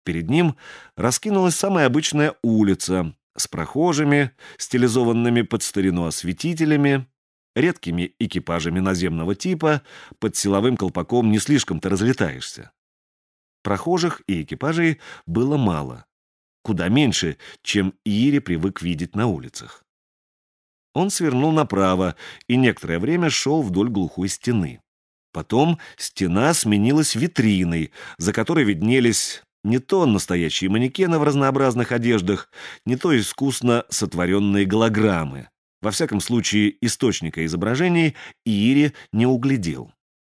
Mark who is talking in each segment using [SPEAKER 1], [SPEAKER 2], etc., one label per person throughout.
[SPEAKER 1] Перед ним раскинулась самая обычная улица с прохожими, стилизованными под старину осветителями, редкими экипажами наземного типа, под силовым колпаком не слишком-то разлетаешься. Прохожих и экипажей было мало, куда меньше, чем Ири привык видеть на улицах. Он свернул направо и некоторое время шел вдоль глухой стены. Потом стена сменилась витриной, за которой виднелись не то настоящие манекены в разнообразных одеждах, не то искусно сотворенные голограммы. Во всяком случае, источника изображений Ири не углядел.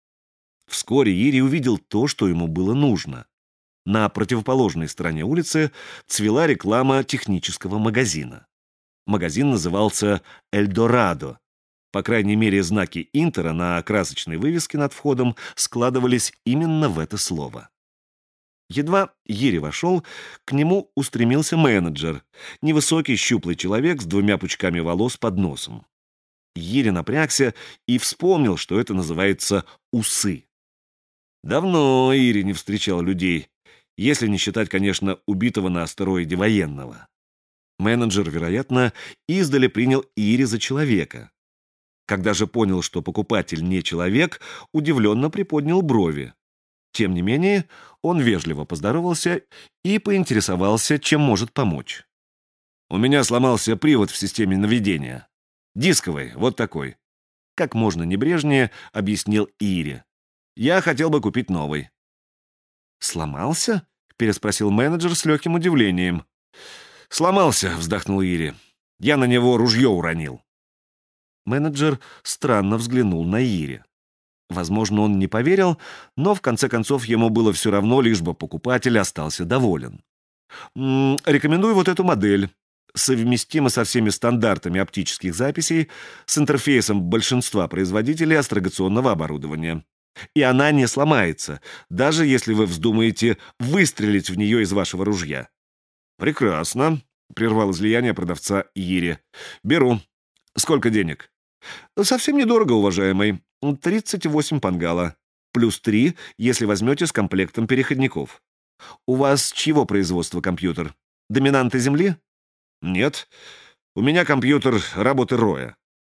[SPEAKER 1] Вскоре Ири увидел то, что ему было нужно. На противоположной стороне улицы цвела реклама технического магазина. Магазин назывался «Эльдорадо». По крайней мере, знаки Интера на красочной вывеске над входом складывались именно в это слово. Едва Ири вошел, к нему устремился менеджер, невысокий щуплый человек с двумя пучками волос под носом. Ири напрягся и вспомнил, что это называется «усы». Давно Ири не встречал людей, если не считать, конечно, убитого на астероиде военного. Менеджер, вероятно, издали принял Ири за человека. Когда же понял, что покупатель не человек, удивленно приподнял брови. Тем не менее, он вежливо поздоровался и поинтересовался, чем может помочь. «У меня сломался привод в системе наведения. Дисковый, вот такой». Как можно небрежнее объяснил Ири. «Я хотел бы купить новый». «Сломался?» — переспросил менеджер с легким удивлением. «Сломался», — вздохнул Ири. «Я на него ружье уронил». Менеджер странно взглянул на Ири. Возможно, он не поверил, но в конце концов ему было все равно, лишь бы покупатель остался доволен. «Рекомендую вот эту модель. Совместима со всеми стандартами оптических записей, с интерфейсом большинства производителей астрогационного оборудования. И она не сломается, даже если вы вздумаете выстрелить в нее из вашего ружья». «Прекрасно», — прервал излияние продавца Ири. «Беру. Сколько денег?» «Совсем недорого, уважаемый. 38 пангала. Плюс 3, если возьмете с комплектом переходников. У вас чьего производства компьютер? Доминанты Земли?» «Нет. У меня компьютер работы Роя».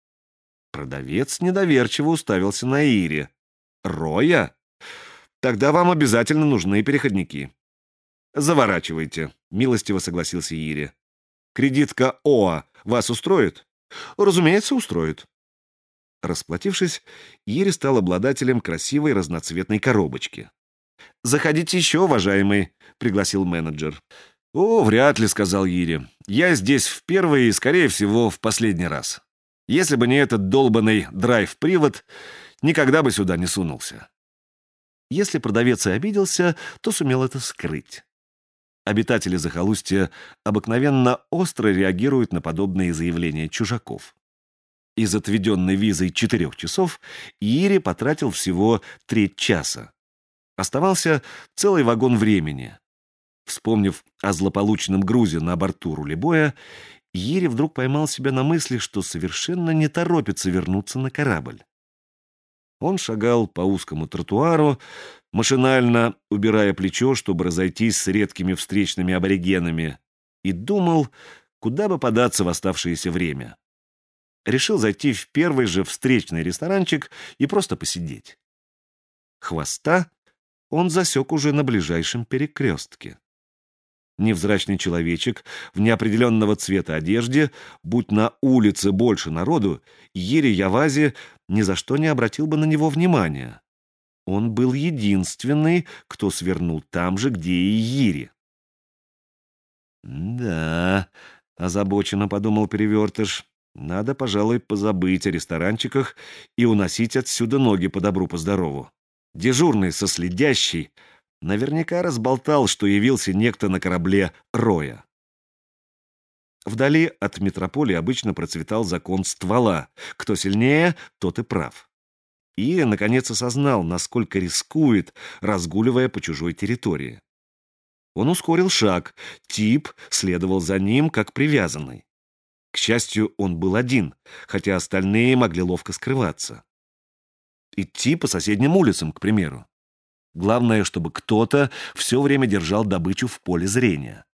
[SPEAKER 1] Продавец недоверчиво уставился на Ири. «Роя? Тогда вам обязательно нужны переходники». «Заворачивайте», — милостиво согласился Ири. «Кредитка ОА вас устроит?» «Разумеется, устроит». Расплатившись, Ири стал обладателем красивой разноцветной коробочки. «Заходите еще, уважаемый», — пригласил менеджер. «О, вряд ли», — сказал Ири. «Я здесь в первый и, скорее всего, в последний раз. Если бы не этот долбанный драйв-привод, никогда бы сюда не сунулся». Если продавец и обиделся, то сумел это скрыть. Обитатели захолустья обыкновенно остро реагируют на подобные заявления чужаков. Из отведенной визой 4 часов Ири потратил всего 3 часа. Оставался целый вагон времени. Вспомнив о злополучном грузе на борту рулебоя, Ири вдруг поймал себя на мысли, что совершенно не торопится вернуться на корабль. Он шагал по узкому тротуару, машинально убирая плечо, чтобы разойтись с редкими встречными аборигенами, и думал, куда бы податься в оставшееся время. Решил зайти в первый же встречный ресторанчик и просто посидеть. Хвоста он засек уже на ближайшем перекрестке. Невзрачный человечек в неопределенного цвета одежде, будь на улице больше народу, Ири Явази ни за что не обратил бы на него внимания. Он был единственный, кто свернул там же, где и Ири. «Да», — озабоченно подумал Перевертыш, — «надо, пожалуй, позабыть о ресторанчиках и уносить отсюда ноги по добру, по здорову. Дежурный со следящей наверняка разболтал, что явился некто на корабле Роя». Вдали от метрополии обычно процветал закон ствола. Кто сильнее, тот и прав. И, наконец, осознал, насколько рискует, разгуливая по чужой территории. Он ускорил шаг, тип следовал за ним, как привязанный. К счастью, он был один, хотя остальные могли ловко скрываться. Идти по соседним улицам, к примеру. Главное, чтобы кто-то все время держал добычу в поле зрения.